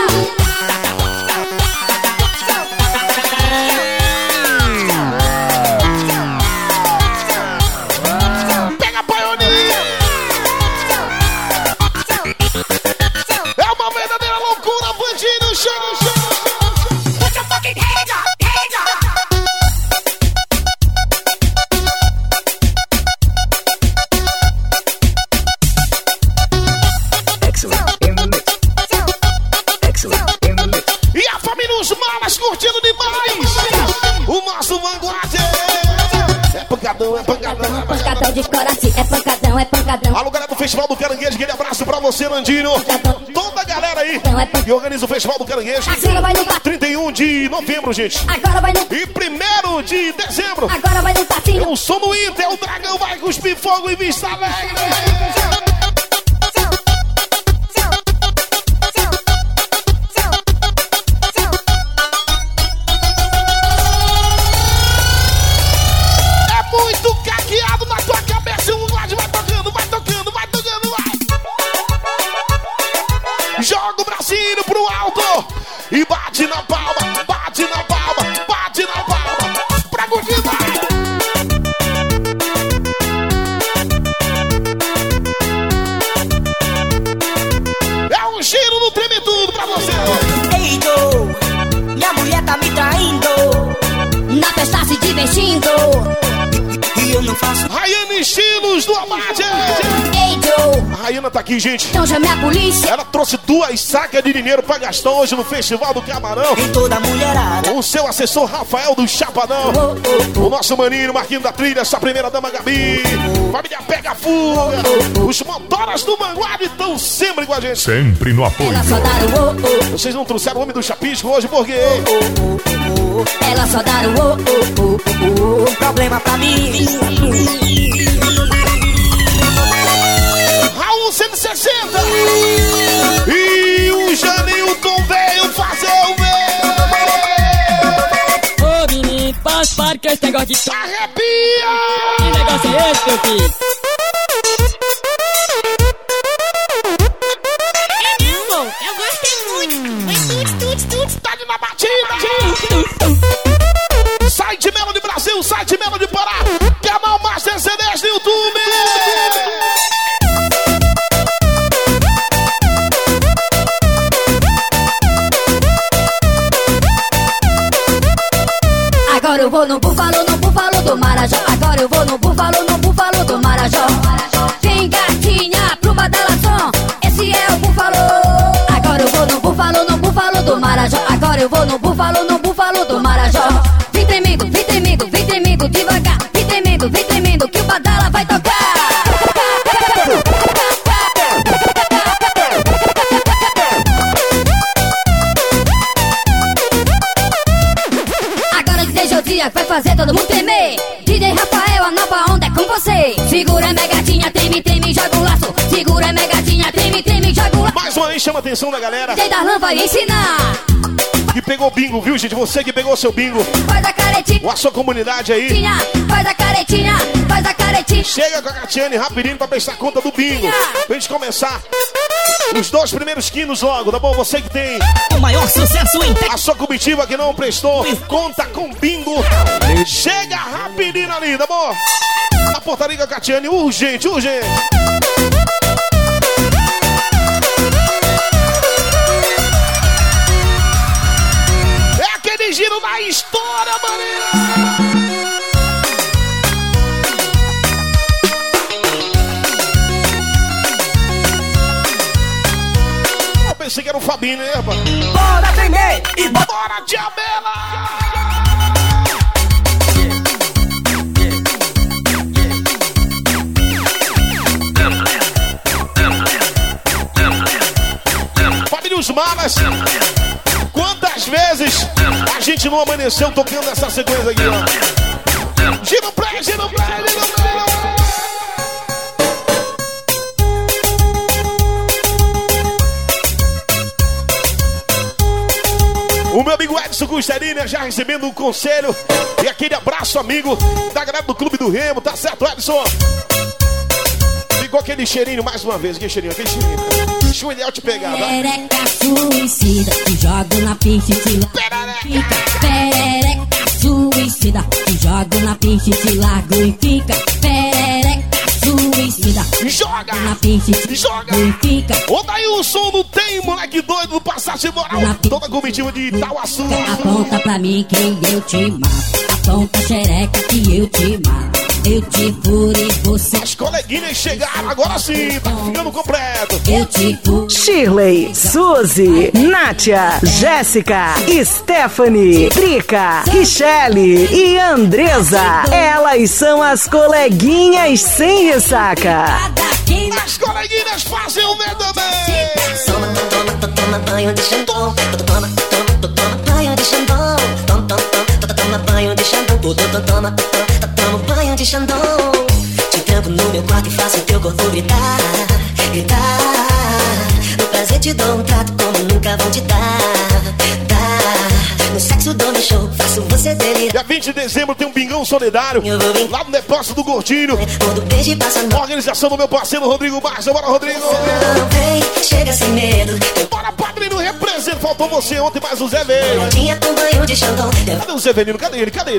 Pega a baionia. É uma verdadeira loucura, bandido, show. Put your fucking hands up. E a família Os Malas curtindo demais. O nosso Vanguard é pancadão. É pancadão de coração, é pancadão. Alô, galera do Festival do Caranguejo, aquele abraço pra você, Landinho. Toda a galera aí que organiza o Festival do Caranguejo. 31 de novembro, gente. Agora vai no... E 1º de dezembro. Agora vai no passinho. O som do Inter, o dragão vai cuspir fogo em Vista Alegre. Joga o bracinho pro alto e bate na palma, pra curtir mais. É um giro no Treme Tudo pra você. Ei, Joe, minha mulher tá me traindo. Na festa se divertindo. E eu não faço. Rayane Estilos do Amade. Ei, Joe. A Rayana tá aqui, gente. Então chame a polícia. Ela trouxe 2 sacas de dinheiro pra gastar hoje no Festival do Camarão. Em toda mulherada. O seu assessor Rafael do Chapadão. O nosso maninho Marquinho da Trilha. Essa primeira dama Gabi. Família Pega Fuga. Os motoras do Vanguard estão sempre com a gente. Sempre no apoio. Ela só dar o Vocês não trouxeram o homem do Chapisco hoje por quê? Ela só dar o problema pra mim. Raul 160. E o Janilton veio fazer o meu. que é esse negócio de... Arrepia! Que negócio é esse, meu filho? Eu gostei muito. Tá de na batida. Site Melody Brasil, Site Melody Pará. Canal Master CDs no YouTube. Agora eu vou no búfalo do Marajó. Agora eu vou no búfalo do Marajó. Vem gatinha pro badalação, esse é o búfalo. Agora eu vou no búfalo do Marajó. Agora eu vou no búfalo do Marajó. Vem tremendo, devagar. Vem tremendo, que o badala vai tocar. Agora DJ Josias vai fazer todo mundo tremer. DJ Rafael, a nova onda é com você. Segura minha gatinha, treme, joga o laço. Segura minha gatinha, treme, joga o laço. Mais uma aí, chama a atenção da galera. DJ Darlan vai ensinar. Que pegou bingo, viu, gente? Você que pegou seu bingo. Faz a caretinha. Ou a sua comunidade aí. Faz a caretinha. Chega com a Catiane rapidinho pra prestar conta do bingo. Pra gente começar os 2 primeiros quinos logo, tá bom? Você que tem o maior sucesso em... a sua comitiva que não prestou conta com bingo. Chega rapidinho ali, tá bom? Na portaria com a Catiane, urgente. É aquele giro da história, maninho. Pensei que era o Fabinho, né, rapaz? Bora tremer e bora diabela! Família Os Malas, quantas vezes a gente não amanheceu tocando essa sequência aqui, ó? Gira o play. O meu amigo Edson Custerina já recebendo um conselho e aquele abraço, amigo, da galera do Clube do Remo, tá certo, Edson? Ficou aquele cheirinho mais uma vez, aquele cheirinho. Deixa o ideal te pegar, tá? Perereca suicida, te jogo na pista e te largo e fica. Perereca suicida, te jogo na pista e te largo e fica. Perereca suicida, joga na pista e te largo e fica. Ô, daí o som não tem, moleque doido, no Passagem Moral. Toda a comitiva de Itauaçu. Aponta pra mim que eu te mato. Aponta a xereca que eu te mato. Eu te furo e você... As coleguinhas chegaram, agora sim, tá ficando completo. Eu te furo. Shirley, Suzy, Nátia, Jéssica, Stephanie, Drica, Richelle e Andresa. Elas são as coleguinhas sem ressaca. As coleguinhas fazem o medo bem. Toma banho de Xandão. Toma banho de Xandão. Toma banho de Xandão. Toma banho de Xandão. Te tranco no meu quarto e faço teu corpo gritar. No prazer te dou um trato como nunca vão te dar. No sexo dou meu show, faço você delirar. Dia 20 de dezembro tem um bingão solidário lá no depósito do Gordinho. Organização do meu parceiro Rodrigo Barça. Bora, Rodrigo! Não vem, chega sem medo. Bora, Padrinho, representa. Faltou você ontem, mas o Zé veio. Rodinha com banho de Xandão. Cadê o Zé Venino? Cadê ele? Toma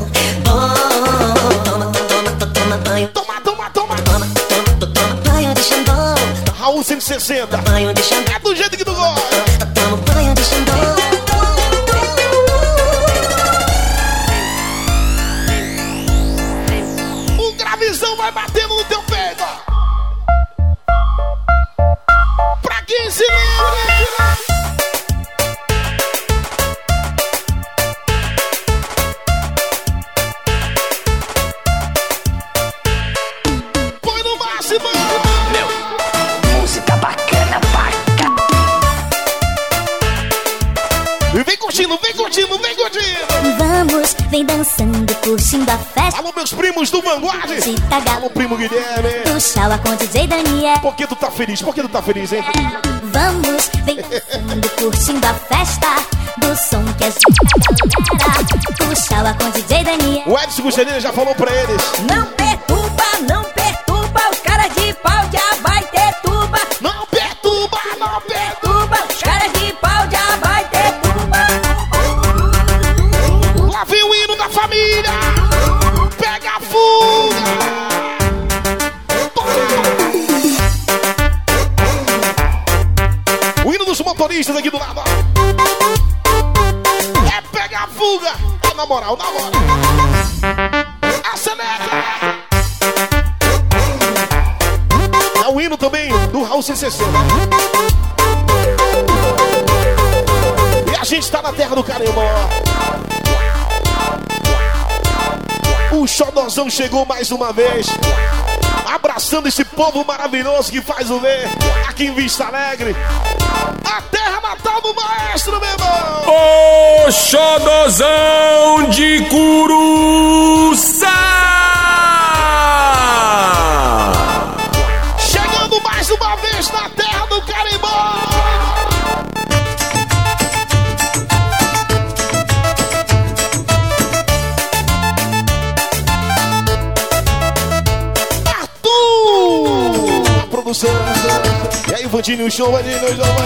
banho. Toma banho de Xandão. Raul 160. Banho de Xandão. É do jeito que tu gosta. Toma banho de Xandão. Visão vai batendo no teu peito. Pra quem se lembra? Põe no máximo. Música bacana, E vem curtindo. Vamos, vem dançando, curtindo a festa. Alô, meus primos do Vanguard. Alô, primo Guilherme. Do Chala com DJ Daniel. Por que tu tá feliz, hein? Vamos, vem dançando, curtindo a festa. Do som que a gente galera. no Shawa com DJ Daniel. O Edson Gustavo já falou pra eles. Não perturba, não perturba, os caras de pau já vai ter tuba. Não perturba, não perturba, os caras de pau já vai ter tuba. Lá vem o hino da família. Pega a fuga. O hino dos motoristas aqui do lado. É pega a fuga. É na moral, na moral. Acelera. É o hino também do Raul CCC. E a gente tá na terra do Carimbó. O Xodozão chegou mais uma vez, abraçando esse povo maravilhoso que faz o ver aqui em Vista Alegre. A terra natal do maestro, meu irmão. O Xodozão de Curuçá. Chegando mais uma vez na terra do Carimbó. E aí, Vandinho, show, Vandinho.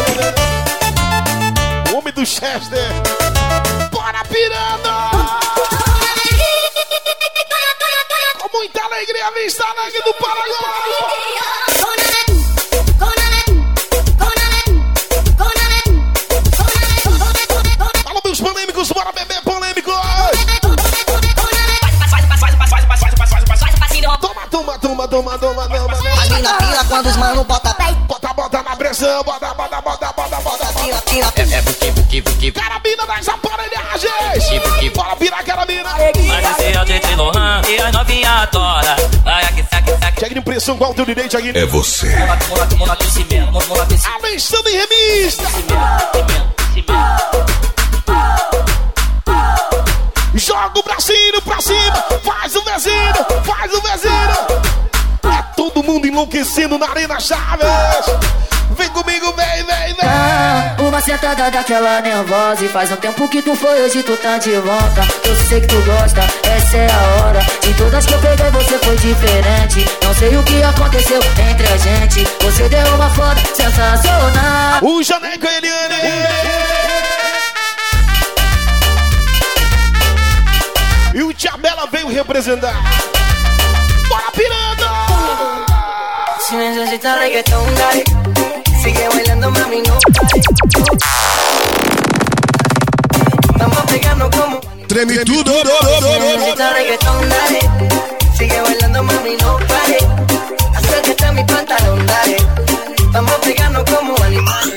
O homem do Chester. Bora, pirando! Com muita alegria, Vista Alegre do Paraguai. Fala, meus polêmicos, bora beber polêmicos. Toma. Ali na fila quando os mano bota Bota na pressão, bota. É buque. Carabina das aparelhagens. Bora pirar carabina. Mas esse é o DJ Lohan e as novinha adora. Vai aqui, saque. Chega de pressão, qual o teu direito aqui? É você. Alexandre Remista. Joga o bracinho pra cima. Faz o vezinho. É todo mundo enlouquecendo na Arena Chaves. Vem comigo, vem. Uma sentada daquela nervosa. E faz um tempo que tu foi, hoje tu tá de volta. Eu sei que tu gosta, essa é a hora. De todas que eu peguei você foi diferente. Não sei o que aconteceu entre a gente. Você deu uma foda sensacional. O Janeco Eliane. E o Tiabela veio representar. Bora, piranda! Si necesitas reggaetón, dale. Sigue bailando, mami, no pare. Vamos pegando como Treme tudo. Si necesitas reggaetón, dale. Sigue bailando, mami, no pare. Acércate a mi pantalón, dale. Vamos pegando como animales.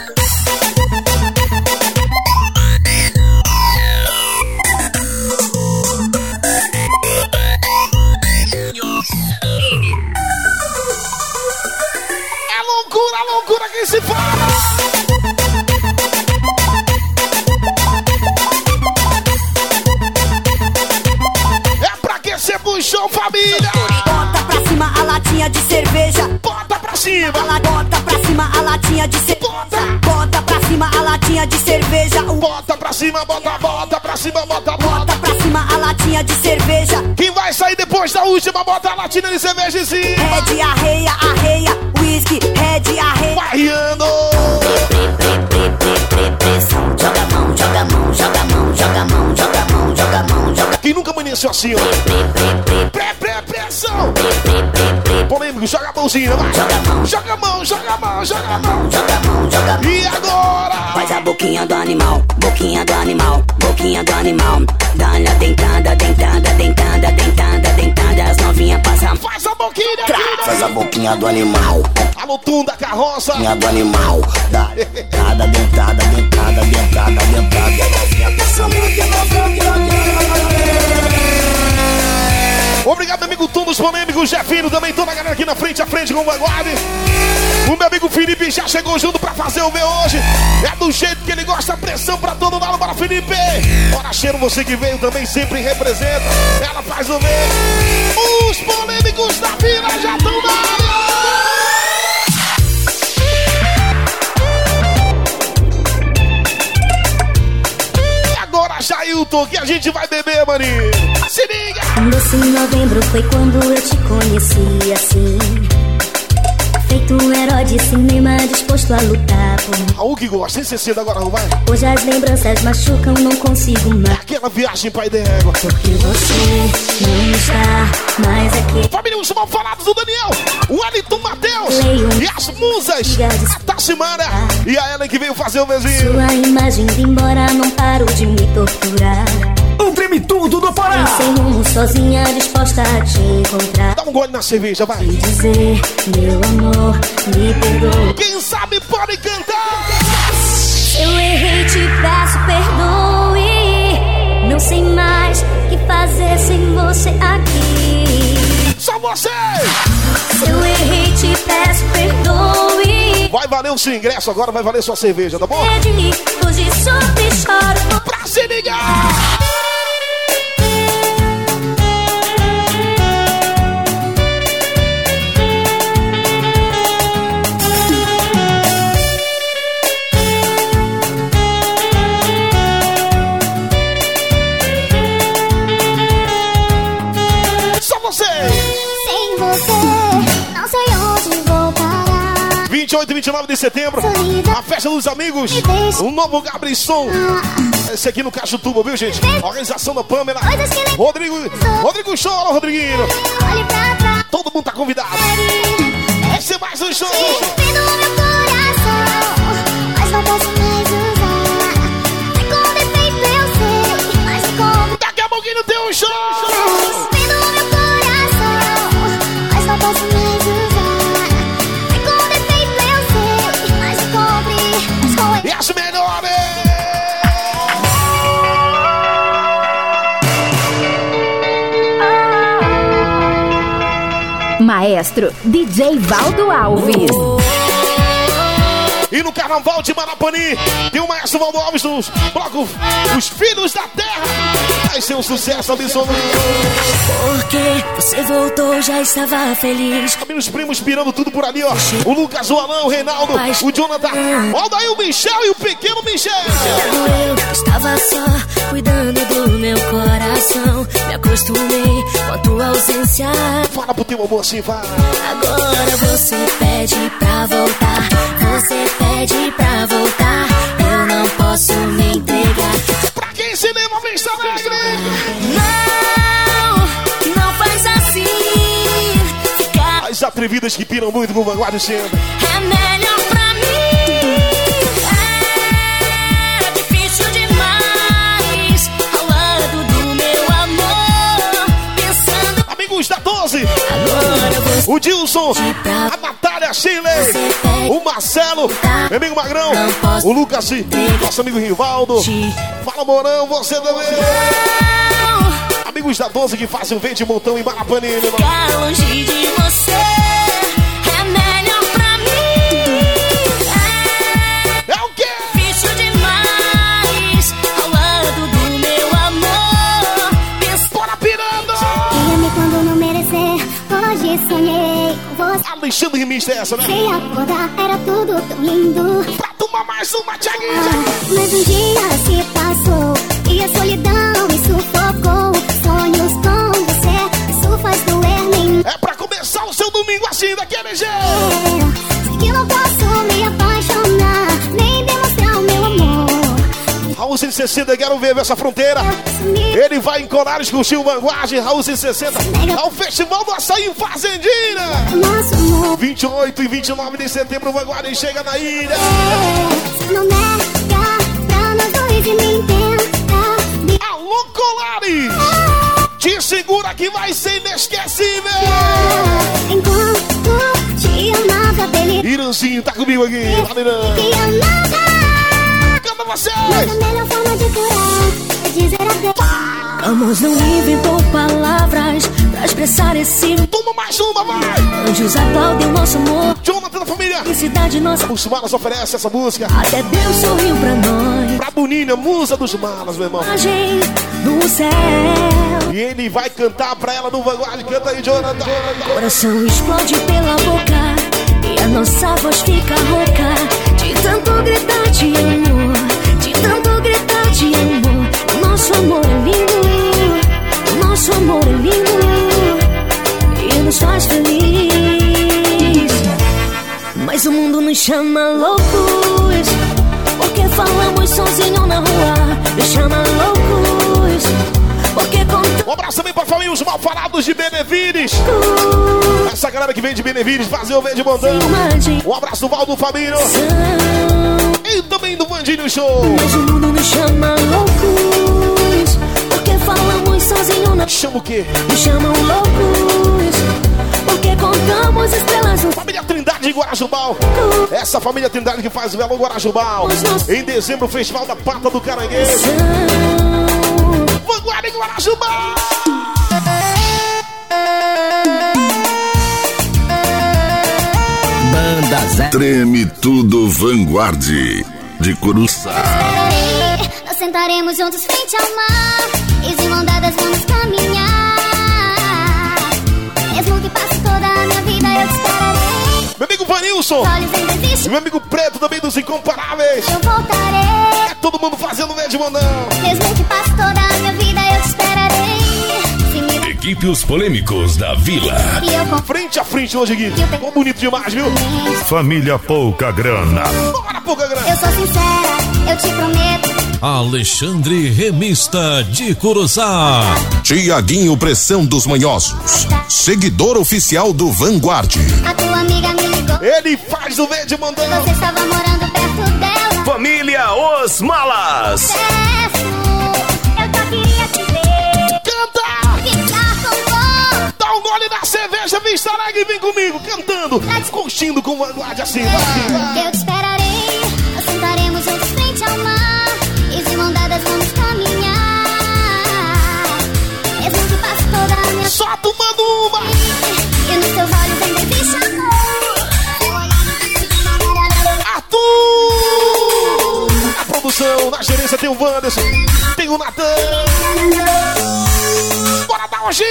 Loucura que se fala. É pra que cê puxou, família? Bota pra cima a latinha de cerveja. Bota pra cima. Bota pra cima a latinha de cerveja. Bota pra cima a latinha de cerveja. Bota pra cima, bota pra cima, bota. Bota pra cima a latinha de cerveja. Quem vai sair depois da última, bota a latinha de cerveja em cima. Red, arreia, whisky, red, arreia. Barriando. Joga a mão. Quem nunca amanheceu assim, ó. Pressão. Polêmico, joga a mãozinha, vai. Joga a mão. E agora? Faz a boquinha do animal. Dá-lhe a dentada. As novinhas passam. Faz a boquinha. Faz a boquinha do animal. Alô, tum da carroça. Boquinha do animal. Dá dentada. Novinha passando. Obrigado, amigo Tom dos Polêmicos, Jefinho, também toda a galera aqui na frente, com o Vanguard. O meu amigo Felipe já chegou junto pra fazer o meu hoje. É do jeito que ele gosta, pressão pra todo lado, para Felipe. Bora, cheiro, você que veio também sempre representa. Ela faz o meu. Os polêmicos da vila já estão na área. Agora Jailton. voltou que a gente vai beber, maninho. Se liga! Um doce em novembro foi quando eu te conheci assim. Feito um herói de cinema disposto a lutar por mim. Raul que gosta, sem ser cedo agora, não vai? Hoje as lembranças machucam, não consigo mais. Aquela viagem, pai d'égua. Porque você não está mais aqui. Família, os mal falados do Daniel, o Wellington Matheus e as musas, a Tassimara e a Ellen que veio fazer o mesinho. Sua imagem indo embora, não paro de me torturar. O Treme Tudo do Pará. Sem rumo, sozinha, disposta a te encontrar. Dá um gole na cerveja, vai. E dizer, meu amor, me perdoa. Quem sabe pode cantar. Eu errei, te peço perdoe. Não sei mais o que fazer sem você aqui. Só você. Se eu errei, te peço perdoe. Vai valer o seu ingresso agora, vai valer sua cerveja, tá bom? Hoje sofro e choro. Pra se ligar. Sem você, não sei onde vou parar. 28 e 29 de setembro, a festa dos amigos, o novo Gabrielson. Esse aqui no Cachutuba, viu, gente? Organização da Pamela, Rodrigo Chora, Rodriguinho. Todo mundo tá convidado. Esse é mais um show. No meu coração, mas não posso mais usar. É com defeito, eu sei, mas me compro. Daqui a pouquinho tem um show. Não posso mais usar. É com defeito, eu sei, mas me compre. E as melhores. Maestro DJ Valdo Alves. E no Carnaval de Marapani tem o maestro Valdo Alves dos blocos Os Filhos da Terra. Vai ser um sucesso absoluto. Porque você voltou, já estava feliz. Os primos pirando tudo por ali, ó. O Lucas, o Alan, o Reinaldo, o Jonathan. Olha aí o Michel e o pequeno Michel. Eu estava só cuidando do meu coração. Me acostumei com a tua ausência. Fala pro teu amor assim, vai. Agora você pede pra voltar. Você pede pra voltar. Eu não posso me entregar. Pra quem se lembra, vem estar alegre. Não faz assim. Ficar. As atrevidas que piram muito com Vanguarda sempre. É melhor pra mim. É difícil demais. Ao lado do meu amor. Pensando. Amigos da 12. Agora você. O Dilson. A Natália Shirley. O Marcelo, meu amigo Magrão, o Lucas, nosso amigo Rivaldo. Fala, Morão, você também. Amigos da 12 que fazem o verde montão em Marapani. Ficar longe de você é melhor pra mim. É o quê? Difícil demais. Ao lado do meu amor. Bora pirando. Diga-me quando não merecer. Hoje sonhei com você. Alexandre Mister, essa, né? Sem acordar, era tudo tão lindo. Pra tomar mais uma, Thiaguinha. Mas um dia se passou e a solidão me sufocou. Sonhos com você, isso faz doer nem. É pra começar o seu domingo assim, daquele jeito. Sei que não posso me apaixonar, nem demonstrar o meu amor. Raul 160, quero ver essa fronteira. Ele vai em Colares curtir o Vanguarda, Raul 160, ao Festival do Açaí em Fazendina. 28 e 29 de setembro, o Vanguarda chega na ilha. Não nega pra nós dois e me entenda. Alô, Colares! Te segura que vai ser inesquecível. Enquanto te amava, dele. Iranzinho, tá comigo aqui. Te amava. Canta vocês! Mas a melhor forma de curar é dizer adeus. Vamos, não inventou palavras pra expressar esse. Toma mais uma, vai! Anjos aplaudem o nosso amor. Jonathan da família! Felicidade nossa. Os Malas oferece essa música. Até Deus sorriu pra nós. Pra Boninha, musa dos Malas, meu irmão. No céu. E ele vai cantar pra ela no Vanguarda. Canta aí, Jonathan. Coração explode pela boca e a nossa voz fica rouca. De tanto gritar de amor, de tanto gritar de amor. Nosso amor é lindo, nosso amor é lindo e nos faz feliz. Mas o mundo nos chama loucos, porque falamos sozinho na rua. Nos chama loucos, porque um abraço também pra família, os Malfalados de Benevides. Essa galera que vem de Benevides, Brasil, vem de Montão. Um abraço do Valdo Famílio e também do Vandinho Show. Mas o mundo nos chama loucos, porque falamos sozinho na... Chama o quê? Nos chamam loucos, porque contamos estrelas. Família Trindade de Guarajubal. Essa família Trindade que faz o Belo Guarajubal. Em dezembro, o Festival da Pata do Caranguejo. Vanguarda em Guarajubal. Banda Zé. Treme tudo Vanguard de Curuçá. Nós sentaremos juntos frente ao mar e de mão dadas vamos caminhar. Mesmo que passe toda a minha vida eu te esperarei. Meu amigo Vanilson e meu amigo Preto também dos Incomparáveis. Eu voltarei. É todo mundo fazendo médio mandão. Mesmo que passe toda a minha vida eu te esperarei. Equipe Os Polêmicos da Vila. Frente a frente hoje, Gui. Ficou bonito demais, viu? Família Pouca Grana. Bora, Pouca Grana. Eu sou sincera, eu te prometo. Alexandre Remista de Curuçá. Tiaguinho Pressão dos Manhosos, seguidor oficial do Vanguard. A tua amiga me ligou. Ele faz o verde mandando. Você estava morando perto dela. Família Os Malas. Peço, eu só queria te ver. Canta! Ficar com você. Dá um gole na cerveja, Vista Alegre e vem comigo, cantando, curtindo com Vanguard assim. Vai. Eu te esperarei, nós sentaremos juntos frente ao mar e de mão dadas vamos caminhar. Mesmo que passe toda a minha... Só tomando uma! E nos teus olhos ainda existe amor. Arthur! Na produção, na gerência tem o Wanderson, tem o Natan. Bora dar um giro!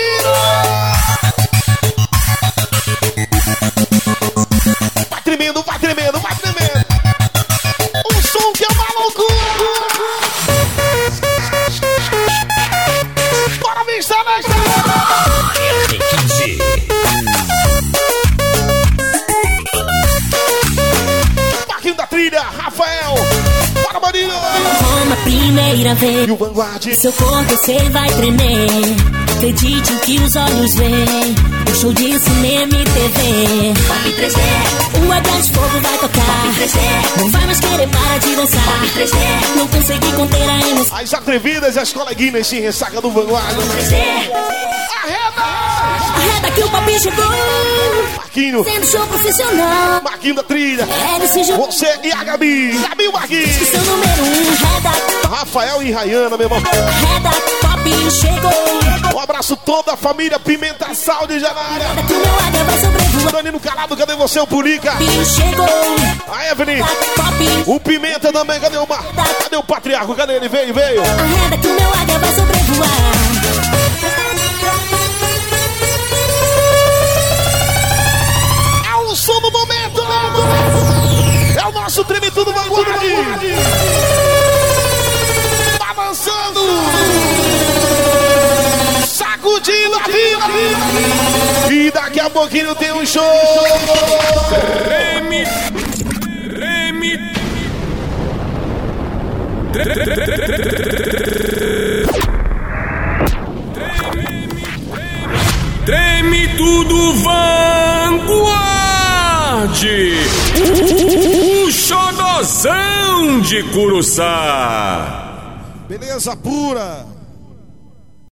Vai tremendo, vai tremendo, vai tremendo. Um som que é uma loucura. Bora, Vista Alegre! Marquinho da Trilha, Rafael. Bora, Marinho! Como a primeira vez, e o Vanguard. Seu corpo você vai tremer. Acredite o que os olhos veem. Um show de cinema e TV. Pop 3D. Uma grande fogo vai tocar. Pop 3D. Não vai mais querer parar de dançar. Pop 3D. Não consegui conter a emoção. As atrevidas e as coleguinhas se ressaca do Vanguard. 3D. Arreda que o papi chegou. Marquinho. Sendo show profissional. Marquinho da Trilha. Você e a Gabi. Gabi e o Marquinhos. Seu número 1, Reda. Rafael e Rayana, meu irmão. Reda, papi chegou. Um abraço toda a família Pimenta Sal de Janara. Que o meu águia vai sobrevoar. Danilo Calado, cadê você, o Purica? Chegou. A Evelyn. O Pimenta também, cadê o Mar? Cadê o Patriarca? Cadê ele? Veio, veio. Arreda que o meu águia vai sobrevoar. É o som do momento. É o nosso Treme Tudo Vanguard. Avançando. Sacudindo a vila. E daqui a pouquinho tem um show. Treme tudo Vanguard. O xodozão de Curuçá. Beleza pura.